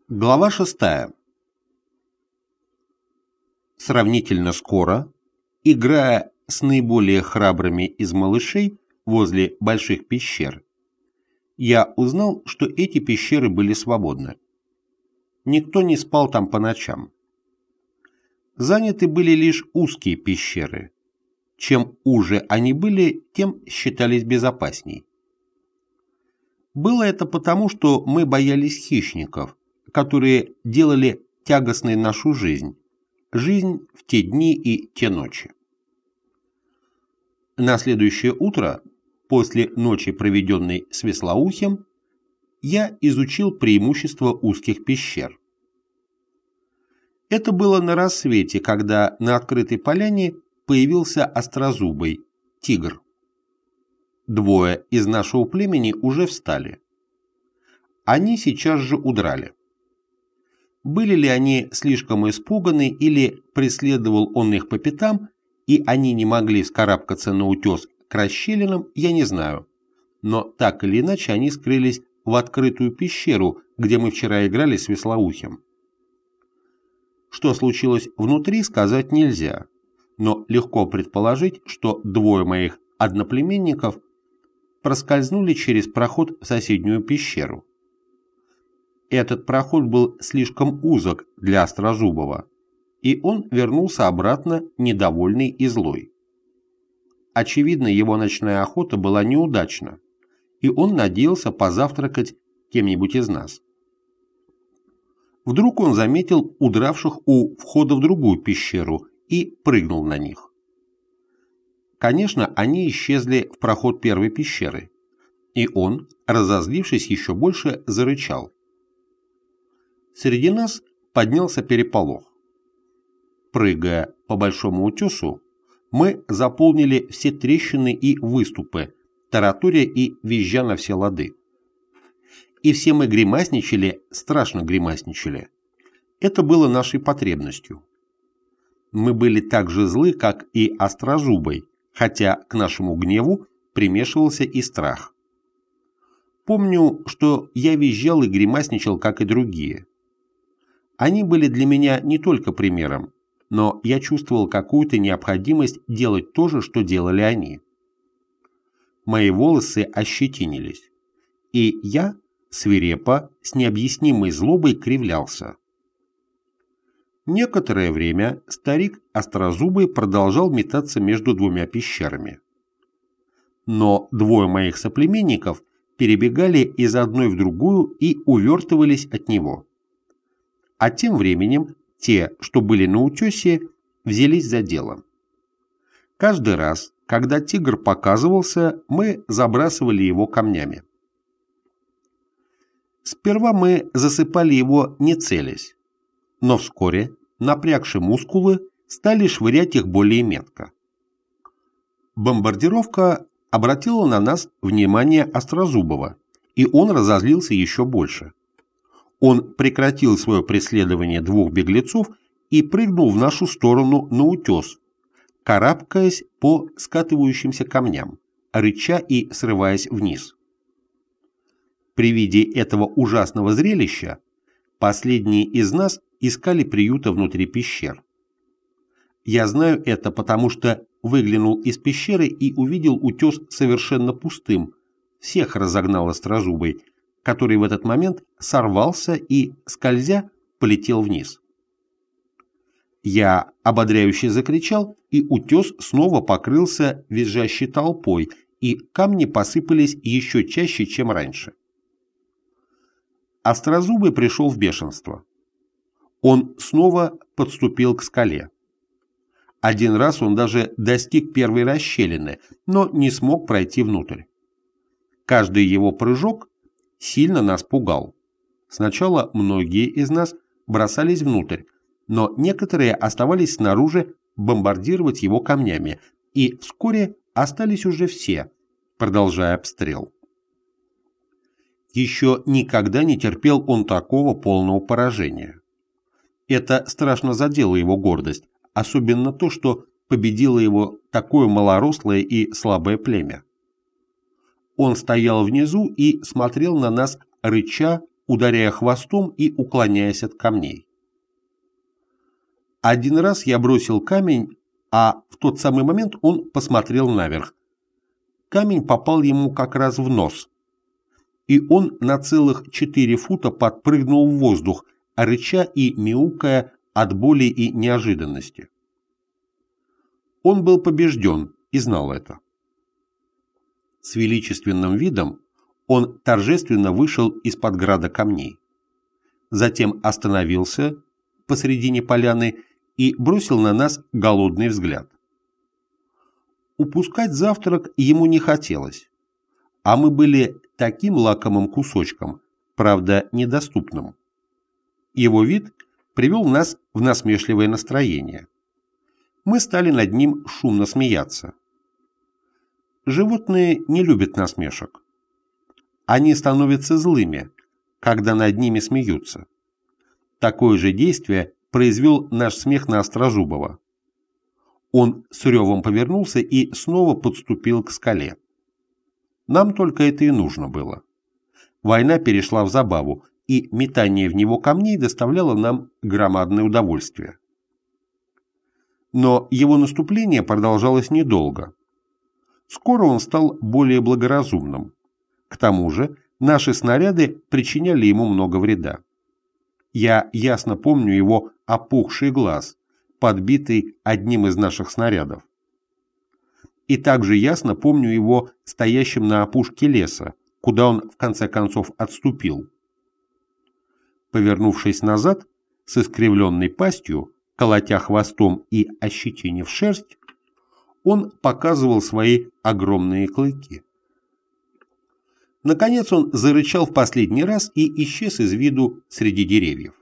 Глава 6. Сравнительно скоро, играя с наиболее храбрыми из малышей возле больших пещер, я узнал, что эти пещеры были свободны. Никто не спал там по ночам. Заняты были лишь узкие пещеры. Чем уже они были, тем считались безопасней. Было это потому, что мы боялись хищников, которые делали тягостной нашу жизнь в те дни и те ночи. На следующее утро, после ночи, проведенной с Веслоухим, я изучил преимущества узких пещер. Это было на рассвете, когда на открытой поляне появился острозубый тигр. Двое из нашего племени уже встали. Они сейчас же удрали. Были ли они слишком испуганы или преследовал он их по пятам, и они не могли вскарабкаться на утес к расщелинам, я не знаю. Но так или иначе они скрылись в открытую пещеру, где мы вчера играли с Веслоухим. Что случилось внутри, сказать нельзя, но легко предположить, что двое моих одноплеменников проскользнули через проход в соседнюю пещеру. Этот проход был слишком узок для Острозубова, и он вернулся обратно недовольный и злой. Очевидно, его ночная охота была неудачна, и он надеялся позавтракать кем-нибудь из нас. Вдруг он заметил удравших у входа в другую пещеру и прыгнул на них. Конечно, они исчезли в проход первой пещеры, и он, разозлившись еще больше, зарычал. Среди нас поднялся переполох. Прыгая по большому утесу, мы заполнили все трещины и выступы, тараторя и визжа на все лады. И все мы гримасничали, страшно гримасничали. Это было нашей потребностью. Мы были так же злы, как и Острозубый, хотя к нашему гневу примешивался и страх. Помню, что я визжал и гримасничал, как и другие. Они были для меня не только примером, но я чувствовал какую-то необходимость делать то же, что делали они. Мои волосы ощетинились, и я, свирепо, с необъяснимой злобой кривлялся. Некоторое время старик Острозубый продолжал метаться между двумя пещерами. Но двое моих соплеменников перебегали из одной в другую и увертывались от него. А тем временем те, что были на утесе, взялись за дело. Каждый раз, когда тигр показывался, мы забрасывали его камнями. Сперва мы засыпали его не целясь, но вскоре, напрягши мускулы, стали швырять их более метко. Бомбардировка обратила на нас внимание Острозубова, и он разозлился еще больше. Он прекратил свое преследование двух беглецов и прыгнул в нашу сторону на утес, карабкаясь по скатывающимся камням, рыча и срываясь вниз. При виде этого ужасного зрелища последние из нас искали приюта внутри пещер. Я знаю это, потому что выглянул из пещеры и увидел утес совершенно пустым, всех разогнал Острозубый, который в этот момент сорвался и, скользя, полетел вниз. Я ободряюще закричал, и утес снова покрылся визжащей толпой, и камни посыпались еще чаще, чем раньше. Острозубый пришел в бешенство. Он снова подступил к скале. Один раз он даже достиг первой расщелины, но не смог пройти внутрь. Каждый его прыжок сильно нас пугал. Сначала многие из нас бросались внутрь, но некоторые оставались снаружи бомбардировать его камнями, и вскоре остались уже все, продолжая обстрел. Еще никогда не терпел он такого полного поражения. Это страшно задело его гордость, особенно то, что победило его такое малорослое и слабое племя. Он стоял внизу и смотрел на нас, рыча, ударяя хвостом и уклоняясь от камней. Один раз я бросил камень, а в тот самый момент он посмотрел наверх. Камень попал ему как раз в нос, и он на целых 4 фута подпрыгнул в воздух, рыча и мяукая от боли и неожиданности. Он был побежден и знал это. С величественным видом он торжественно вышел из-под града камней. Затем остановился посредине поляны и бросил на нас голодный взгляд. Упускать завтрак ему не хотелось, а мы были таким лакомым кусочком, правда, недоступным. Его вид привел нас в насмешливое настроение. Мы стали над ним шумно смеяться. Животные не любят насмешек. Они становятся злыми, когда над ними смеются. Такое же действие произвел наш смех на Острозубова. Он с ревом повернулся и снова подступил к скале. Нам только это и нужно было. Война перешла в забаву, и метание в него камней доставляло нам громадное удовольствие. Но его наступление продолжалось недолго. Скоро он стал более благоразумным. К тому же наши снаряды причиняли ему много вреда. Я ясно помню его опухший глаз, подбитый одним из наших снарядов. И также ясно помню его стоящим на опушке леса, куда он в конце концов отступил. Повернувшись назад, с искривленной пастью, колотя хвостом и ощетинив шерсть, он показывал свои огромные клыки. Наконец он зарычал в последний раз и исчез из виду среди деревьев.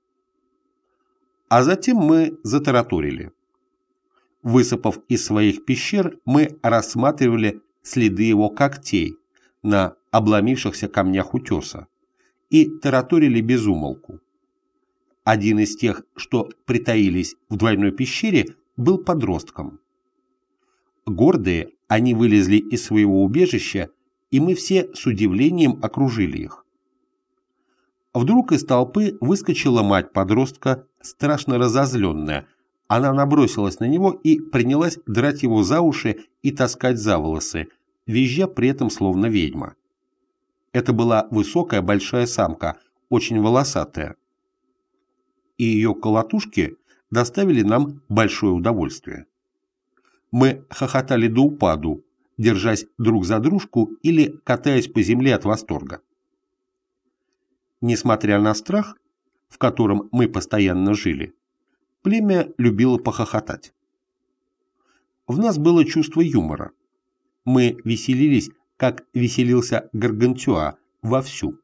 А затем мы затараторили. Высыпав из своих пещер, мы рассматривали следы его когтей на обломившихся камнях утеса и тараторили без умолку. Один из тех, что притаились в двойной пещере, был подростком. Гордые, они вылезли из своего убежища, и мы все с удивлением окружили их. Вдруг из толпы выскочила мать подростка, страшно разозленная. Она набросилась на него и принялась драть его за уши и таскать за волосы, визжа при этом словно ведьма. Это была высокая большая самка, очень волосатая. И ее колотушки доставили нам большое удовольствие. Мы хохотали до упаду, держась друг за дружку или катаясь по земле от восторга. Несмотря на страх, в котором мы постоянно жили, племя любило похохотать. В нас было чувство юмора. Мы веселились, как веселился Гаргантюа, вовсю.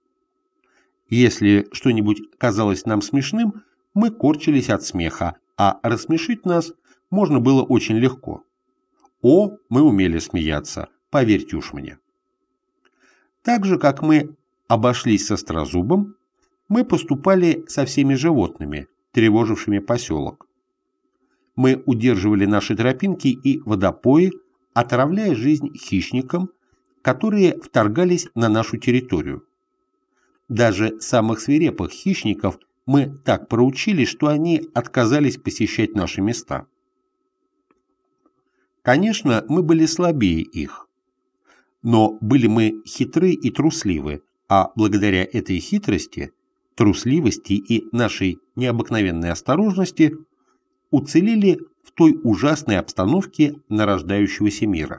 Если что-нибудь казалось нам смешным, мы корчились от смеха, а рассмешить нас можно было очень легко. О, мы умели смеяться, поверьте уж мне. Так же, как мы обошлись с Острозубом, мы поступали со всеми животными, тревожившими поселок. Мы удерживали наши тропинки и водопои, отравляя жизнь хищникам, которые вторгались на нашу территорию. Даже самых свирепых хищников мы так проучили, что они отказались посещать наши места. Конечно, мы были слабее их, но были мы хитры и трусливы, а благодаря этой хитрости, трусливости и нашей необыкновенной осторожности уцелели в той ужасной обстановке нарождающегося мира.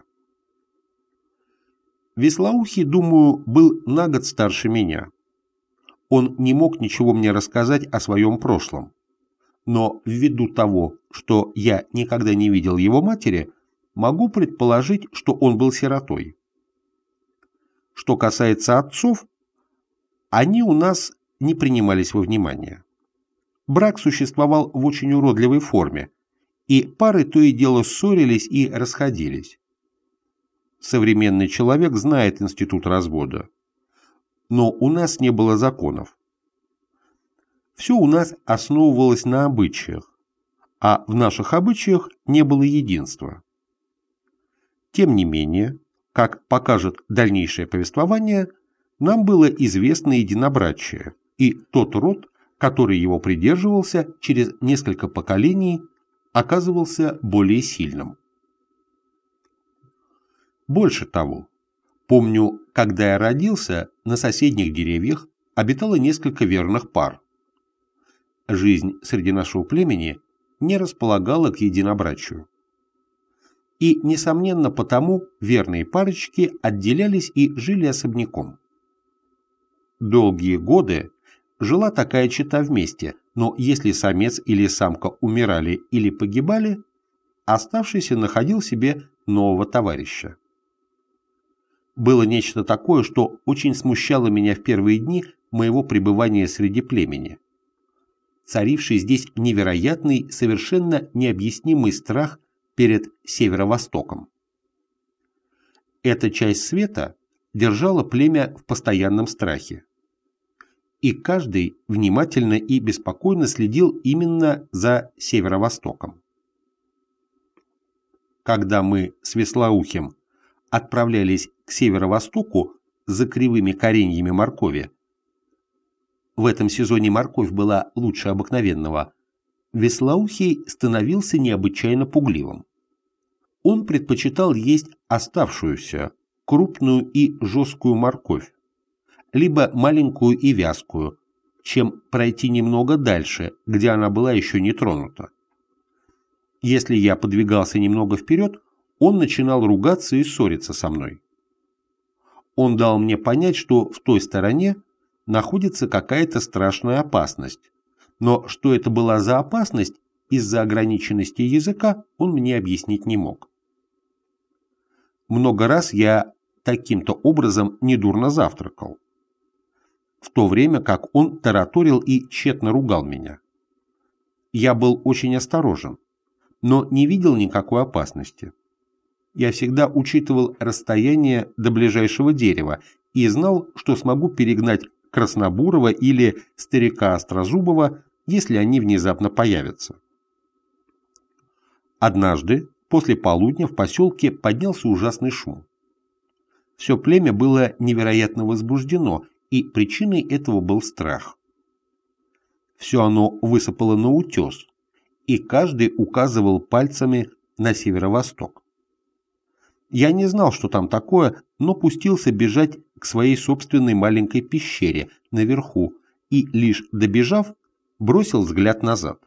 Веслоухий, думаю, был на год старше меня. Он не мог ничего мне рассказать о своем прошлом, но ввиду того, что я никогда не видел его матери, могу предположить, что он был сиротой. Что касается отцов, они у нас не принимались во внимание. Брак существовал в очень уродливой форме, и пары то и дело ссорились и расходились. Современный человек знает институт развода, но у нас не было законов. Все у нас основывалось на обычаях, а в наших обычаях не было единства. Тем не менее, как покажет дальнейшее повествование, нам было известно единобрачие, и тот род, который его придерживался, через несколько поколений оказывался более сильным. Больше того, помню, когда я родился, на соседних деревьях обитало несколько верных пар. Жизнь среди нашего племени не располагала к единобрачию. И, несомненно, потому верные парочки отделялись и жили особняком. Долгие годы жила такая чета вместе, но если самец или самка умирали или погибали, оставшийся находил себе нового товарища. Было нечто такое, что очень смущало меня в первые дни моего пребывания среди племени. Царивший здесь невероятный, совершенно необъяснимый страх перед северо-востоком. Эта часть света держала племя в постоянном страхе. И каждый внимательно и беспокойно следил именно за северо-востоком. Когда мы с Веслоухим отправлялись к северо-востоку за кривыми кореньями моркови, в этом сезоне морковь была лучше обыкновенного, Веслоухий становился необычайно пугливым. Он предпочитал есть оставшуюся, крупную и жесткую морковь, либо маленькую и вязкую, чем пройти немного дальше, где она была еще не тронута. Если я подвигался немного вперед, он начинал ругаться и ссориться со мной. Он дал мне понять, что в той стороне находится какая-то страшная опасность, но что это была за опасность, из-за ограниченности языка он мне объяснить не мог. Много раз я таким-то образом недурно завтракал, в то время как он тараторил и тщетно ругал меня. Я был очень осторожен, но не видел никакой опасности. Я всегда учитывал расстояние до ближайшего дерева и знал, что смогу перегнать Краснобурова или старика Острозубова, если они внезапно появятся. Однажды, после полудня, в поселке поднялся ужасный шум. Все племя было невероятно возбуждено, и причиной этого был страх. Все оно высыпало на утес, и каждый указывал пальцами на северо-восток. Я не знал, что там такое, но пустился бежать к своей собственной маленькой пещере наверху и, лишь добежав, бросил взгляд назад.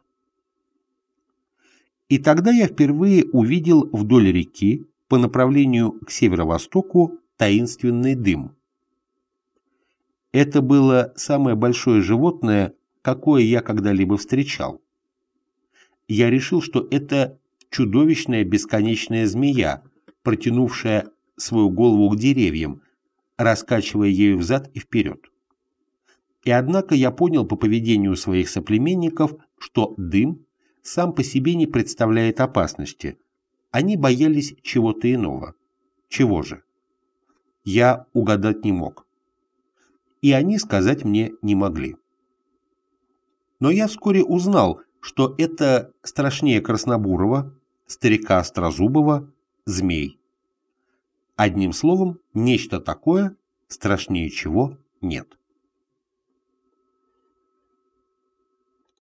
И тогда я впервые увидел вдоль реки по направлению к северо-востоку таинственный дым. Это было самое большое животное, какое я когда-либо встречал. Я решил, что это чудовищная бесконечная змея, протянувшая свою голову к деревьям, раскачивая ею взад и вперед. И однако я понял по поведению своих соплеменников, что дым сам по себе не представляет опасности. Они боялись чего-то иного. Чего же? Я угадать не мог. И они сказать мне не могли. Но я вскоре узнал, что это страшнее Краснобурова, старика Острозубова, змей. Одним словом, нечто такое, страшнее чего нет.